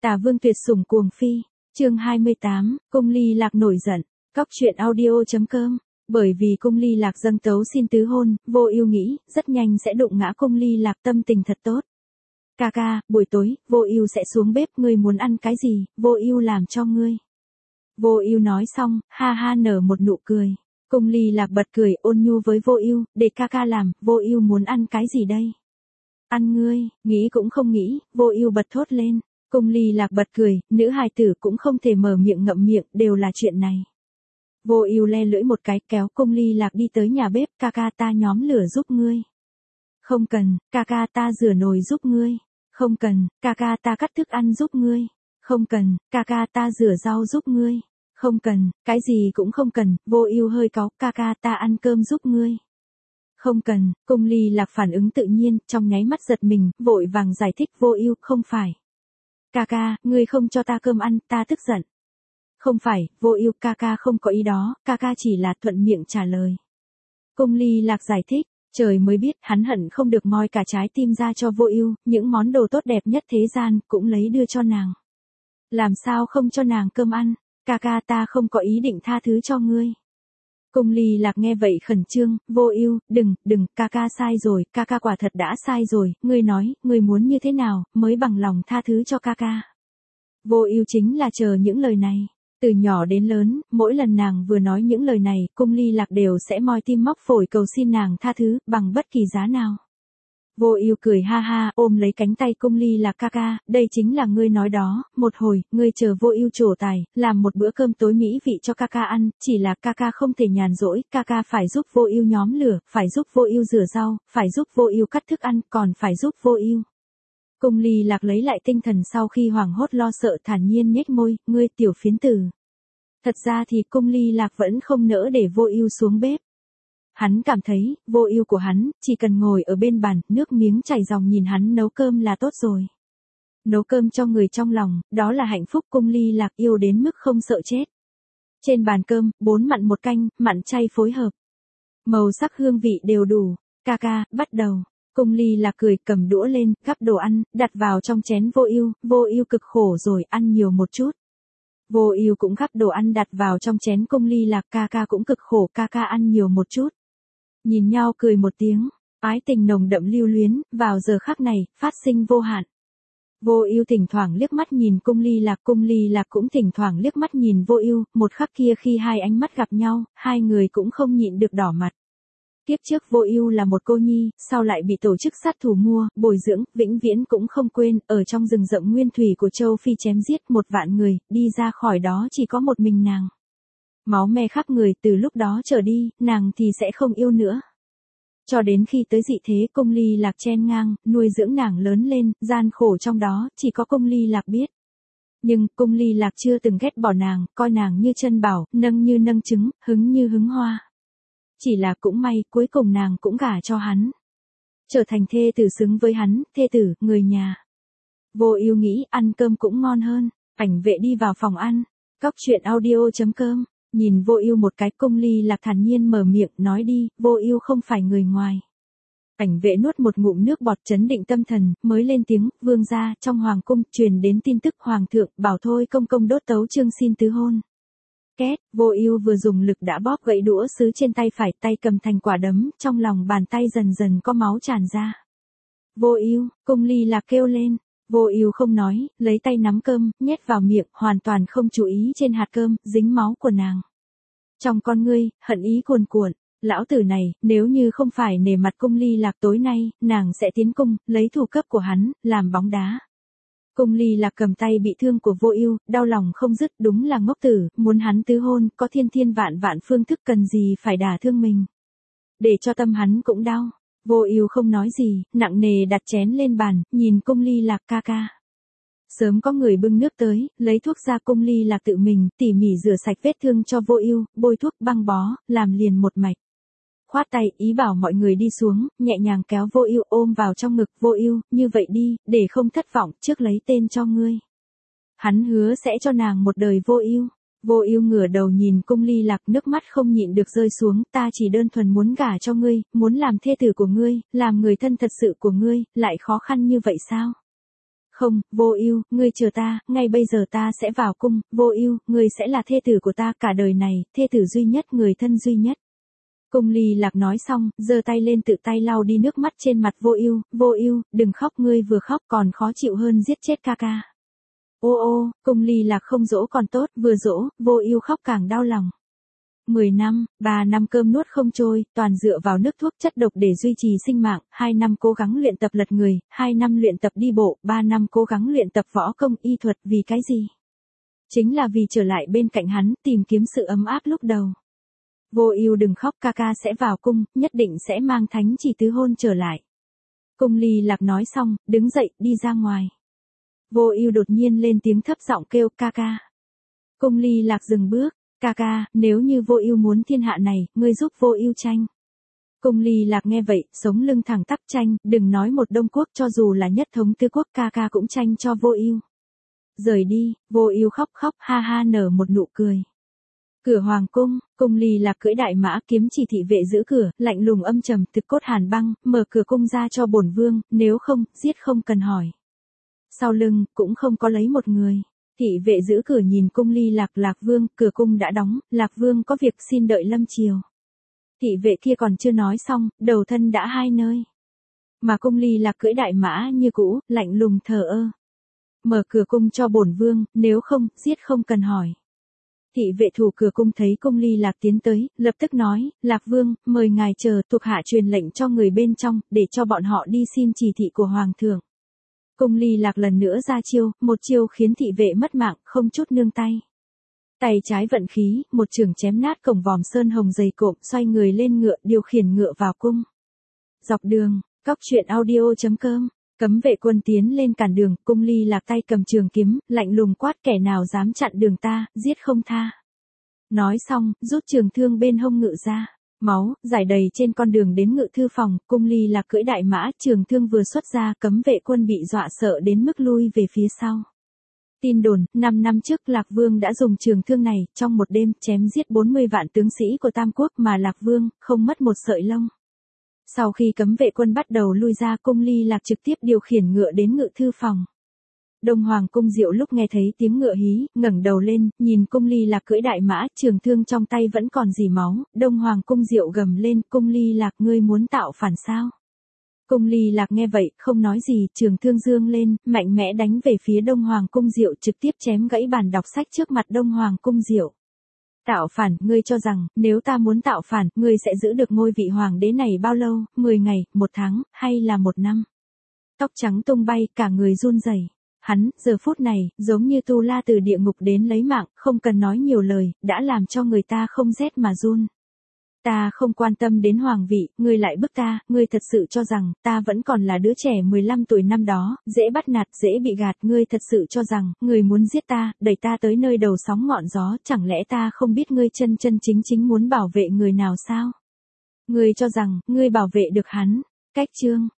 Tả Vương tuyệt sủng cuồng phi, chương 28, Cung Ly Lạc nổi giận, cóc truyện audio.com. Bởi vì Cung Ly Lạc dâng tấu xin tứ hôn, Vô Ưu nghĩ, rất nhanh sẽ đụng ngã Cung Ly Lạc tâm tình thật tốt. Ca ca, buổi tối, Vô Ưu sẽ xuống bếp, ngươi muốn ăn cái gì, Vô Ưu làm cho ngươi. Vô Ưu nói xong, ha ha nở một nụ cười. Cung Ly Lạc bật cười ôn nhu với Vô Ưu, để ca ca làm, Vô Ưu muốn ăn cái gì đây? Ăn ngươi, nghĩ cũng không nghĩ, Vô Ưu bật thốt lên. Cung Ly Lạc bật cười, nữ hài tử cũng không thể mở miệng ngậm miệng, đều là chuyện này. Vô Ưu le lưỡi một cái, kéo Cung Ly Lạc đi tới nhà bếp, ca ca ta nhóm lửa giúp ngươi. Không cần, ca ca ta rửa nồi giúp ngươi. Không cần, ca ca ta cắt thức ăn giúp ngươi. Không cần, ca ca ta rửa rau giúp ngươi. Không cần, cái gì cũng không cần, Vô Ưu hơi cáu, ca ca ta ăn cơm giúp ngươi. Không cần, Cung Ly Lạc phản ứng tự nhiên, trong nháy mắt giật mình, vội vàng giải thích Vô Ưu, không phải. Ca ca, ngươi không cho ta cơm ăn, ta tức giận. Không phải, Vô Ưu, ca ca không có ý đó, ca ca chỉ là thuận miệng trả lời. Cung Ly Lạc giải thích, trời mới biết hắn hận không được moi cả trái tim ra cho Vô Ưu, những món đồ tốt đẹp nhất thế gian cũng lấy đưa cho nàng. Làm sao không cho nàng cơm ăn, ca ca ta không có ý định tha thứ cho ngươi. Cung Ly Lạc nghe vậy khẩn trương, Vô Ưu, đừng, ca ca sai rồi, ca ca quả thật đã sai rồi, ngươi nói, ngươi muốn như thế nào, mới bằng lòng tha thứ cho ca ca. Vô Ưu chính là chờ những lời này. Từ nhỏ đến lớn, mỗi lần nàng vừa nói những lời này, Cung Ly Lạc đều sẽ moi tim móc phổi cầu xin nàng tha thứ, bằng bất kỳ giá nào. Vô Ưu cười ha ha, ôm lấy cánh tay Cung Ly Lạc, ca ca, đây chính là ngươi nói đó, một hồi, ngươi chờ Vô Ưu trổ tài, làm một bữa cơm tối mỹ vị cho ca ca ăn, chỉ là ca ca không thể nhàn rỗi, ca ca phải giúp Vô Ưu nhóm lửa, phải giúp Vô Ưu rửa rau, phải giúp Vô Ưu cắt thức ăn, còn phải giúp Vô Ưu. Cung Ly Lạc lấy lại tinh thần sau khi hoảng hốt lo sợ, thản nhiên nhếch môi, ngươi tiểu phiến tử. Thật ra thì Cung Ly Lạc vẫn không nỡ để Vô Ưu xuống bếp. Hắn cảm thấy, Vô Ưu của hắn, chỉ cần ngồi ở bên bàn, nước miếng chảy ròng nhìn hắn nấu cơm là tốt rồi. Nấu cơm cho người trong lòng, đó là hạnh phúc. Cung Ly Lạc yêu đến mức không sợ chết. Trên bàn cơm, 4 mặn 1 canh, mặn chay phối hợp. Màu sắc hương vị đều đủ. Ca ca, bắt đầu. Cung Ly Lạc cười, cầm đũa lên, gắp đồ ăn, đặt vào trong chén Vô Ưu cực khổ rồi, ăn nhiều một chút. Vô Ưu cũng gắp đồ ăn đặt vào trong chén Cung Ly Lạc, ca ca cũng cực khổ, ca ca ăn nhiều một chút. Nhìn nhau cười một tiếng, ái tình nồng đậm lưu luyến, vào giờ khắc này, phát sinh vô hạn. Vô Ưu thỉnh thoảng liếc mắt nhìn Cung Ly Lạc cũng thỉnh thoảng liếc mắt nhìn Vô Ưu, một khắc kia khi hai ánh mắt gặp nhau, hai người cũng không nhịn được đỏ mặt. Kiếp trước Vô Ưu là một cô nhi, sau lại bị tổ chức sát thủ mua, bồi dưỡng, vĩnh viễn cũng không quên, ở trong rừng rậm nguyên thủy của châu Phi chém giết 1 vạn người, đi ra khỏi đó chỉ có một mình nàng. Máu me khắp người, từ lúc đó trở đi, nàng thì sẽ không yêu nữa. Cho đến khi tới dị thế, Cung Ly Lạc chen ngang, nuôi dưỡng nàng lớn lên, gian khổ trong đó, chỉ có Cung Ly Lạc biết. Nhưng, Cung Ly Lạc chưa từng ghét bỏ nàng, coi nàng như chân bảo, nâng như nâng trứng, hứng như hứng hoa. Chỉ là cũng may, cuối cùng nàng cũng gả cho hắn. Trở thành thê tử xứng với hắn, thê tử, người nhà. Vô Ưu nghĩ, ăn cơm cũng ngon hơn. Ảnh vệ đi vào phòng ăn. Cóc truyện audio.com. Nhìn Vô Ưu một cái, Cung Ly Lạc thản nhiên mở miệng, nói đi, Vô Ưu không phải người ngoài. Ảnh vệ nuốt một ngụm nước bọt trấn định tâm thần, mới lên tiếng, vương gia, trong hoàng cung, truyền đến tin tức hoàng thượng, bảo thôi công công đốt tấu chương xin tứ hôn. Két, Vô Ưu vừa dùng lực đã bóp gãy đũa sứ trên tay phải, tay cầm thành quả đấm, trong lòng bàn tay dần dần có máu tràn ra. Vô Ưu, Cung Ly Lạc kêu lên. Vô Ưu không nói, lấy tay nắm cơm, nhét vào miệng, hoàn toàn không chú ý trên hạt cơm, dính máu của nàng. Trong con ngươi, hận ý cuồn cuộn, lão tử này, nếu như không phải nể mặt Cung Ly Lạc tối nay, nàng sẽ tiến cung, lấy thủ cấp của hắn, làm bóng đá. Cung Ly Lạc cầm tay bị thương của Vô Ưu, đau lòng không dứt, đúng là ngốc tử, muốn hắn tứ hôn, có thiên vạn phương thức, cần gì phải đả thương mình. Để cho tâm hắn cũng đau. Vô Ưu không nói gì, nặng nề đặt chén lên bàn, nhìn Cung Ly Lạc, ca ca. Sớm có người bưng nước tới, lấy thuốc ra. Cung Ly Lạc tự mình tỉ mỉ rửa sạch vết thương cho Vô Ưu, bôi thuốc băng bó, làm liền một mạch. Khoát tay, ý bảo mọi người đi xuống, nhẹ nhàng kéo Vô Ưu ôm vào trong ngực. Vô Ưu, như vậy đi, để không thất vọng, trước lấy tên cho ngươi. Hắn hứa sẽ cho nàng một đời Vô Ưu. Vô Ưu ngửa đầu nhìn Cung Ly Lạc, nước mắt không nhịn được rơi xuống, ta chỉ đơn thuần muốn gả cho ngươi, muốn làm thê tử của ngươi, làm người thân thật sự của ngươi, lại khó khăn như vậy sao? không, Vô Ưu, ngươi chờ ta, ngay bây giờ ta sẽ vào cung, Vô Ưu, ngươi sẽ là thê tử của ta cả đời này, thê tử duy nhất, người thân duy nhất. Cung Ly Lạc nói xong, giơ tay lên tự tay lau đi nước mắt trên mặt Vô Ưu, đừng khóc, ngươi vừa khóc còn khó chịu hơn giết chết ca ca. Ô ô, Cung Ly Lạc không dỗ còn tốt, vừa dỗ, Vô Ưu khóc càng đau lòng. 10 năm, 3 năm cơm nuốt không trôi, toàn dựa vào nước thuốc chất độc để duy trì sinh mạng, 2 năm cố gắng luyện tập lật người, 2 năm luyện tập đi bộ, 3 năm cố gắng luyện tập võ công y thuật, vì cái gì? Chính là vì trở lại bên cạnh hắn, tìm kiếm sự ấm áp lúc đầu. Vô Ưu đừng khóc, ca ca sẽ vào cung, nhất định sẽ mang thánh chỉ tứ hôn trở lại. Cung Ly Lạc nói xong, đứng dậy, đi ra ngoài. Vô Ưu đột nhiên lên tiếng thấp giọng kêu, ca ca. Cung Ly Lạc dừng bước, ca ca, nếu như Vô Ưu muốn thiên hạ này, ngươi giúp Vô Ưu tranh. Cung Ly Lạc nghe vậy, sống lưng thẳng tắp tranh, đừng nói một Đông quốc, cho dù là nhất thống tứ quốc, ca ca cũng tranh cho Vô Ưu. Rời đi, Vô Ưu khóc khóc ha ha nở một nụ cười. Cửa hoàng cung, Cung Ly Lạc cưỡi đại mã, kiếm chỉ thị vệ giữ cửa, lạnh lùng âm trầm, thực cốt hàn băng, mở cửa cung ra cho bổn vương, nếu không, giết không cần hỏi. Sau lưng, cũng không có lấy một người. Thị vệ giữ cửa nhìn Cung Ly Lạc, Lạc vương, cửa cung đã đóng, Lạc vương có việc xin đợi lâm chiều. Thị vệ kia còn chưa nói xong, đầu thân đã hai nơi. Mà Cung Ly Lạc cưỡi đại mã như cũ, lạnh lùng thờ ơ. Mở cửa cung cho bổn vương, nếu không, giết không cần hỏi. Thị vệ thủ cửa cung thấy Cung Ly Lạc tiến tới, lập tức nói, Lạc vương, mời ngài chờ, thuộc hạ truyền lệnh cho người bên trong, để cho bọn họ đi xin chỉ thị của hoàng thượng. Cung Ly Lạc lần nữa ra chiêu, một chiêu khiến thị vệ mất mạng, không chút nương tay. Tay trái vận khí, một chưởng chém nát cổng vòm sơn hồng dày cộm, xoay người lên ngựa, điều khiển ngựa vào cung. Dọc đường, coctruyện.audio.com, cấm vệ quân tiến lên cản đường, Cung Ly Lạc tay cầm trường kiếm, lạnh lùng quát, kẻ nào dám chặn đường ta, giết không tha. Nói xong, rút trường thương bên hông ngựa ra. Máu, rải đầy trên con đường đến ngự thư phòng, Cung Ly Lạc cưỡi đại mã, trường thương vừa xuất ra, cấm vệ quân bị dọa sợ đến mức lui về phía sau. Tin đồn, 5 năm trước Lạc Vương đã dùng trường thương này, trong một đêm, chém giết 40 vạn tướng sĩ của Tam Quốc mà Lạc Vương, không mất một sợi lông. Sau khi cấm vệ quân bắt đầu lui ra, Cung Ly Lạc trực tiếp điều khiển ngựa đến ngự thư phòng. Đông Hoàng Cung Diệu lúc nghe thấy tiếng ngựa hí, ngẩng đầu lên, nhìn Cung Ly Lạc cưỡi đại mã, trường thương trong tay vẫn còn rỉ máu, Đông Hoàng Cung Diệu gầm lên, Cung Ly Lạc ngươi muốn tạo phản sao? Cung Ly Lạc nghe vậy, không nói gì, trường thương dương lên, mạnh mẽ đánh về phía Đông Hoàng Cung Diệu, trực tiếp chém gãy bàn đọc sách trước mặt Đông Hoàng Cung Diệu. Tạo phản, ngươi cho rằng, nếu ta muốn tạo phản, ngươi sẽ giữ được ngôi vị hoàng đế này bao lâu, 10 ngày, 1 tháng, hay là 1 năm? Tóc trắng tung bay, cả người run rẩy. Hắn, giờ phút này, giống như tu la từ địa ngục đến lấy mạng, không cần nói nhiều lời, đã làm cho người ta không rét mà run. Ta không quan tâm đến hoàng vị, ngươi lại bức ta, ngươi thật sự cho rằng, ta vẫn còn là đứa trẻ 15 tuổi năm đó, dễ bắt nạt, dễ bị gạt, ngươi thật sự cho rằng, ngươi muốn giết ta, đẩy ta tới nơi đầu sóng ngọn gió, chẳng lẽ ta không biết ngươi chân chân chính chính muốn bảo vệ người nào sao? Ngươi cho rằng, ngươi bảo vệ được hắn. Cách chương